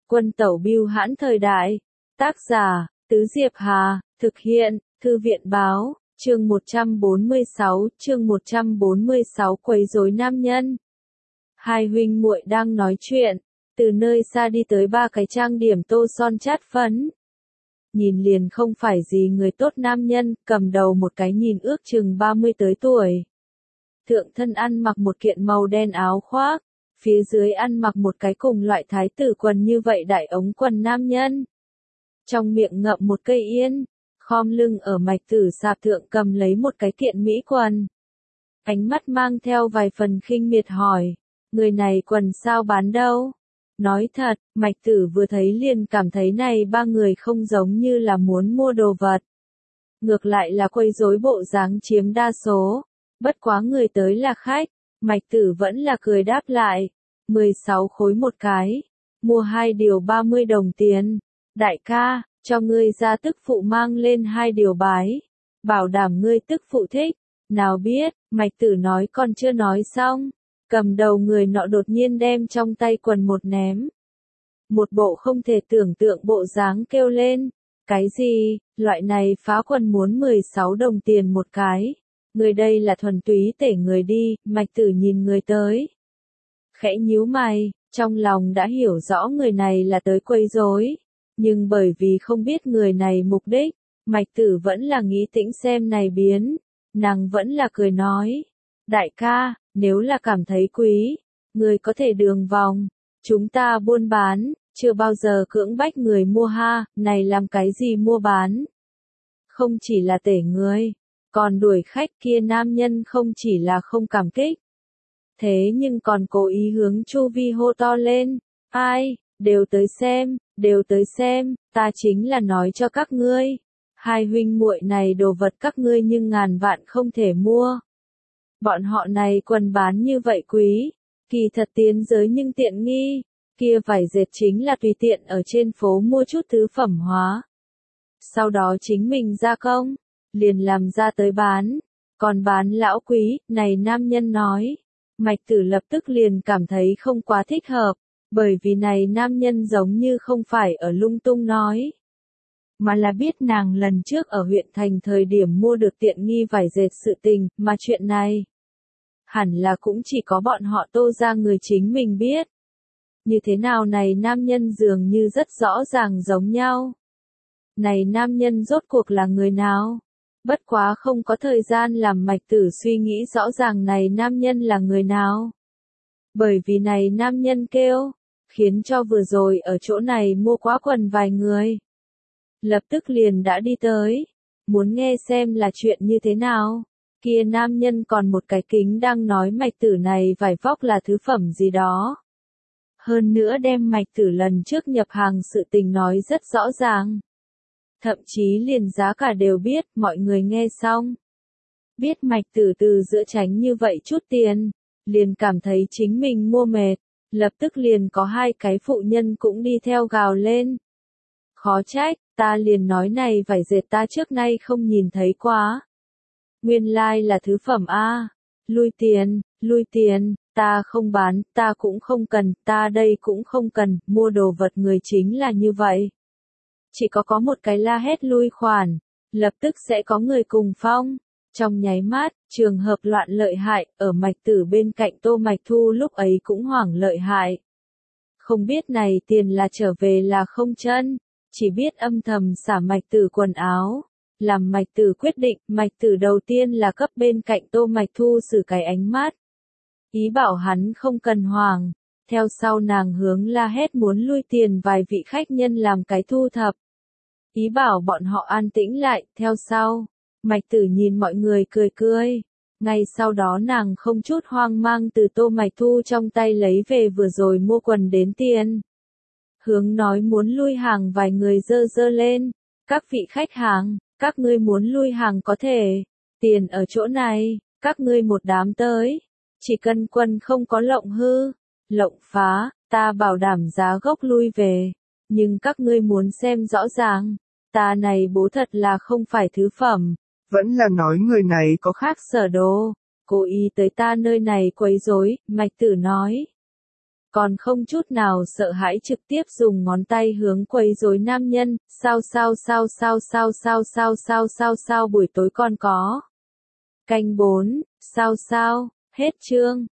Quân tẩu bưu hãn thời đại. Tác giả, Tứ Diệp Hà, thực hiện, Thư viện báo, chương 146, quấy rối nam nhân. Hai huynh muội đang nói chuyện, từ nơi xa đi tới ba cái trang điểm tô son chát phấn. Nhìn liền không phải gì người tốt nam nhân, cầm đầu một cái nhìn ước chừng 30 tới tuổi. Thượng thân ăn mặc một kiện màu đen áo khoác, phía dưới ăn mặc một cái cùng loại thái tử quần như vậy đại ống quần nam nhân. Trong miệng ngậm một cây yên, khom lưng ở mạch tử sạp thượng cầm lấy một cái kiện mỹ quần. Ánh mắt mang theo vài phần khinh miệt hỏi, người này quần sao bán đâu? Nói thật, mạch tử vừa thấy liền cảm thấy này ba người không giống như là muốn mua đồ vật. Ngược lại là quấy rối bộ dáng chiếm đa số. Bất quá người tới là khách, mạch tử vẫn là cười đáp lại. 16 khối một cái, mua 2 điều 30 đồng tiền. Đại ca, cho ngươi ra tức phụ mang lên 2 điều bái. Bảo đảm ngươi tức phụ thích. Nào biết, mạch tử nói còn chưa nói xong. Cầm đầu người nọ đột nhiên đem trong tay quần một ném. Một bộ không thể tưởng tượng bộ dáng kêu lên. Cái gì, loại này phá quần muốn 16 đồng tiền một cái. Người đây là thuần túy tể người đi, mạch tử nhìn người tới. Khẽ nhíu mày, trong lòng đã hiểu rõ người này là tới quấy rối. Nhưng bởi vì không biết người này mục đích, mạch tử vẫn là nghĩ tĩnh xem này biến. Nàng vẫn là cười nói. Đại ca, nếu là cảm thấy quý, người có thể đường vòng. Chúng ta buôn bán, chưa bao giờ cưỡng bách người mua ha, này làm cái gì mua bán. Không chỉ là tể người. Còn đuổi khách kia nam nhân không chỉ là không cảm kích. Thế nhưng còn cố ý hướng chu vi hô to lên. Ai, đều tới xem, ta chính là nói cho các ngươi. Hai huynh muội này đồ vật các ngươi nhưng ngàn vạn không thể mua. Bọn họ này quần bán như vậy quý. Kỳ thật tiến giới nhưng tiện nghi. Kia vải dệt chính là tùy tiện ở trên phố mua chút thứ phẩm hóa. Sau đó chính mình gia công. Liền làm ra tới bán, còn bán lão quý, này nam nhân nói. Mạch tử lập tức liền cảm thấy không quá thích hợp, bởi vì này nam nhân giống như không phải ở lung tung nói. Mà là biết nàng lần trước ở huyện thành thời điểm mua được tiện nghi vải dệt sự tình, mà chuyện này. Hẳn là cũng chỉ có bọn họ Tô ra người chính mình biết. Như thế nào này nam nhân dường như rất rõ ràng giống nhau. Này nam nhân rốt cuộc là người nào? Bất quá không có thời gian làm mạch tử suy nghĩ rõ ràng này nam nhân là người nào. Bởi vì này nam nhân kêu, khiến cho vừa rồi ở chỗ này mua quá quần vài người. Lập tức liền đã đi tới, muốn nghe xem là chuyện như thế nào. Kia nam nhân còn một cái kính đang nói mạch tử này vải vóc là thứ phẩm gì đó. Hơn nữa đem mạch tử lần trước nhập hàng sự tình nói rất rõ ràng. Thậm chí liền giá cả đều biết, mọi người nghe xong. Biết mạch tử từ giữa tránh như vậy chút tiền, liền cảm thấy chính mình mua mệt, lập tức liền có hai cái phụ nhân cũng đi theo gào lên. Khó trách, ta liền nói này vải dệt ta trước nay không nhìn thấy quá. Nguyên lai là thứ phẩm A, lui tiền, ta không bán, ta cũng không cần, ta đây cũng không cần, mua đồ vật người chính là như vậy. Chỉ có một cái la hét lui khoản, lập tức sẽ có người cùng phong. Trong nháy mắt, trường hợp loạn lợi hại, ở mạch tử bên cạnh Tô Mạch Thu lúc ấy cũng hoảng lợi hại. Không biết này tiền là trở về là không chân, chỉ biết âm thầm xả mạch tử quần áo. Làm mạch tử quyết định, mạch tử đầu tiên là cấp bên cạnh Tô Mạch Thu xử cái ánh mắt. Ý bảo hắn không cần hoảng. Theo sau nàng hướng la hét muốn lui tiền vài vị khách nhân làm cái thu thập. Ý bảo bọn họ an tĩnh lại, theo sau. Mạch tử nhìn mọi người cười cười. Ngay sau đó nàng không chút hoang mang từ Tô Mạch Thu trong tay lấy về vừa rồi mua quần đến tiền. Hướng nói muốn lui hàng vài người dơ dơ lên. Các vị khách hàng, các ngươi muốn lui hàng có thể. Tiền ở chỗ này, các ngươi một đám tới. Chỉ cần quần không có lộng hư, lộng phá, ta bảo đảm giá gốc lui về. Nhưng các ngươi muốn xem rõ ràng, ta này bố thật là không phải thứ phẩm. Vẫn là nói người này có khác sở đồ, cố ý tới ta nơi này quấy rối, mạch tử nói. còn không chút nào sợ hãi trực tiếp dùng ngón tay hướng quấy rối nam nhân, sao buổi tối còn có. Canh 4, sao, hết chương.